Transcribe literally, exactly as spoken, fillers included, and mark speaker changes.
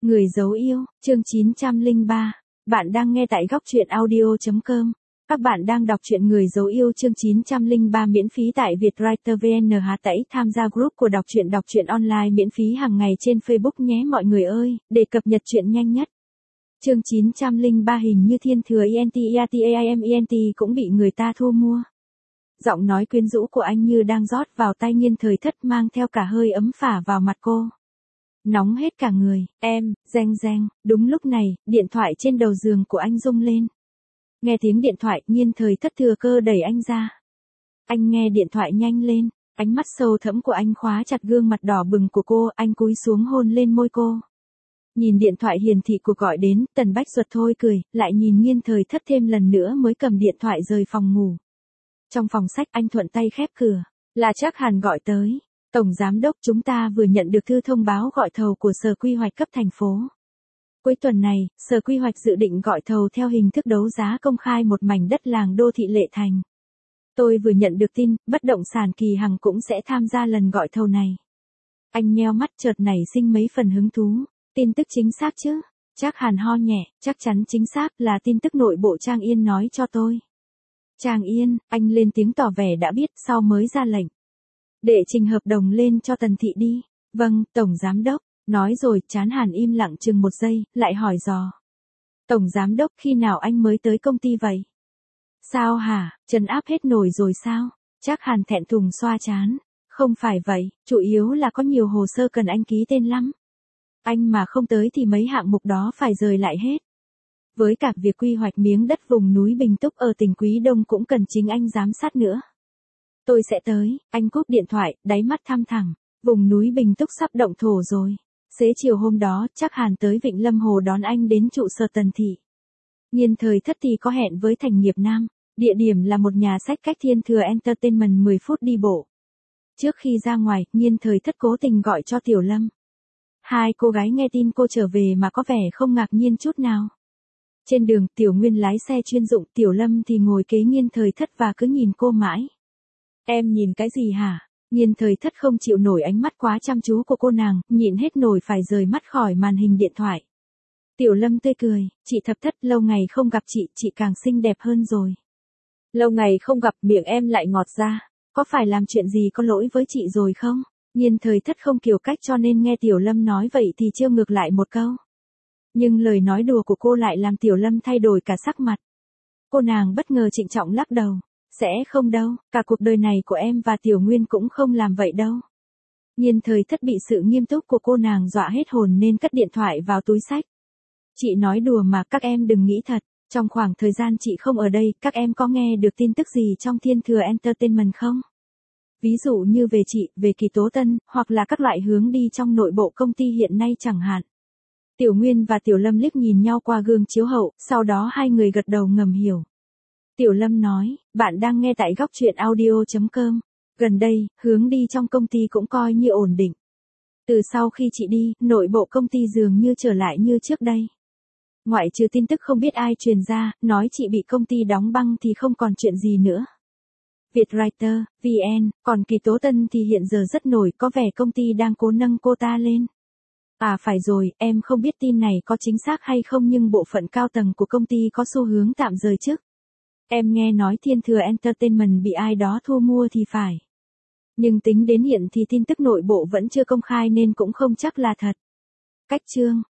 Speaker 1: Người dấu yêu, chương chín trăm lẻ ba. Bạn đang nghe tại góc truyện audio chấm com. Các bạn đang đọc truyện Người dấu yêu chương chín trăm lẻ ba miễn phí tại Vietwriter vê en. Hà Tĩnh tham gia group của đọc truyện đọc truyện online miễn phí hàng ngày trên Facebook nhé mọi người ơi, để cập nhật truyện nhanh nhất. Chương chín trăm lẻ ba hình như Thiên Thừa e en tê e a tê a i em e en tê cũng bị người ta thu mua. Giọng nói quyến rũ của anh như đang rót vào tai Nghiên Thời Thất mang theo cả hơi ấm phả vào mặt cô. Nóng hết cả người, em, reng reng, đúng lúc này, điện thoại trên đầu giường của anh rung lên. Nghe tiếng điện thoại, Nghiên Thời Thất thừa cơ đẩy anh ra. Anh nghe điện thoại nhanh lên, ánh mắt sâu thẫm của anh khóa chặt gương mặt đỏ bừng của cô, anh cúi xuống hôn lên môi cô. Nhìn điện thoại hiển thị cuộc gọi đến, Tần Bách Duật thôi cười, lại nhìn Nghiên Thời Thất thêm lần nữa mới cầm điện thoại rời phòng ngủ. Trong phòng sách anh thuận tay khép cửa, là Trác Hàn gọi tới. Tổng Giám đốc, chúng ta vừa nhận được thư thông báo gọi thầu của Sở Quy hoạch cấp thành phố. Cuối tuần này, Sở Quy hoạch dự định gọi thầu theo hình thức đấu giá công khai một mảnh đất làng đô thị Lệ Thành. Tôi vừa nhận được tin, bất động sản Kỳ Hằng cũng sẽ tham gia lần gọi thầu này. Anh nheo mắt chợt nảy sinh mấy phần hứng thú. Tin tức chính xác chứ? Trác Hàn ho nhẹ, chắc chắn chính xác là tin tức nội bộ Trang Yên nói cho tôi. Trang Yên, anh lên tiếng tỏ vẻ đã biết sau mới ra lệnh. Để trình hợp đồng lên cho Tần Thị đi. Vâng, Tổng Giám đốc. Nói rồi, Trán Hàn im lặng chừng một giây, lại hỏi dò. Tổng Giám đốc, khi nào anh mới tới công ty vậy? Sao hả, trấn áp hết nổi rồi sao? Trác Hàn thẹn thùng xoa trán. Không phải vậy, chủ yếu là có nhiều hồ sơ cần anh ký tên lắm. Anh mà không tới thì mấy hạng mục đó phải rời lại hết. Với cả việc quy hoạch miếng đất vùng núi Bình Túc ở tỉnh Quý Đông cũng cần chính anh giám sát nữa. Tôi sẽ tới, anh cúp điện thoại, đáy mắt thăm thẳng, vùng núi Bình Túc sắp động thổ rồi. Xế chiều hôm đó, Trác Hàn tới Vịnh Lâm Hồ đón anh đến trụ sở Tần Thị. Nghiên Thời Thất thì có hẹn với Thành Nghiệp Nam, địa điểm là một nhà sách cách Thiên Thừa Entertainment mười phút đi bộ. Trước khi ra ngoài, Nghiên Thời Thất cố tình gọi cho Tiểu Lâm. Hai cô gái nghe tin cô trở về mà có vẻ không ngạc nhiên chút nào. Trên đường, Tiểu Nguyên lái xe chuyên dụng, Tiểu Lâm thì ngồi kế Nghiên Thời Thất và cứ nhìn cô mãi. Em nhìn cái gì hả? Nghiên Thời Thất không chịu nổi ánh mắt quá chăm chú của cô nàng, nhịn hết nổi phải rời mắt khỏi màn hình điện thoại. Tiểu Lâm tươi cười, chị Thập Thất, lâu ngày không gặp chị, chị càng xinh đẹp hơn rồi. Lâu ngày không gặp, miệng em lại ngọt ra, có phải làm chuyện gì có lỗi với chị rồi không? Nghiên Thời Thất không kiều cách cho nên nghe Tiểu Lâm nói vậy thì trêu ngược lại một câu. Nhưng lời nói đùa của cô lại làm Tiểu Lâm thay đổi cả sắc mặt. Cô nàng bất ngờ trịnh trọng lắc đầu. Sẽ không đâu, cả cuộc đời này của em và Tiểu Nguyên cũng không làm vậy đâu. Nghiên Thời Thất bị sự nghiêm túc của cô nàng dọa hết hồn nên cất điện thoại vào túi xách. Chị nói đùa mà, các em đừng nghĩ thật, trong khoảng thời gian chị không ở đây, các em có nghe được tin tức gì trong Thiên Thừa Entertainment không? Ví dụ như về chị, về Kỳ Tố Tân, hoặc là các loại hướng đi trong nội bộ công ty hiện nay chẳng hạn. Tiểu Nguyên và Tiểu Lâm liếc nhìn nhau qua gương chiếu hậu, sau đó hai người gật đầu ngầm hiểu. Tiểu Lâm nói, bạn đang nghe tại góc truyện audio chấm com. Gần đây, hướng đi trong công ty cũng coi như ổn định. Từ sau khi chị đi, nội bộ công ty dường như trở lại như trước đây. Ngoại trừ tin tức không biết ai truyền ra, nói chị bị công ty đóng băng thì không còn chuyện gì nữa. Vietwriter, vê en, còn Kỳ Tố Tân thì hiện giờ rất nổi, có vẻ công ty đang cố nâng cô ta lên. À phải rồi, em không biết tin này có chính xác hay không nhưng bộ phận cao tầng của công ty có xu hướng tạm rời chức. Em nghe nói Thiên Thừa Entertainment bị ai đó thu mua thì phải. Nhưng tính đến hiện thì tin tức nội bộ vẫn chưa công khai nên cũng không chắc là thật. Cách chương.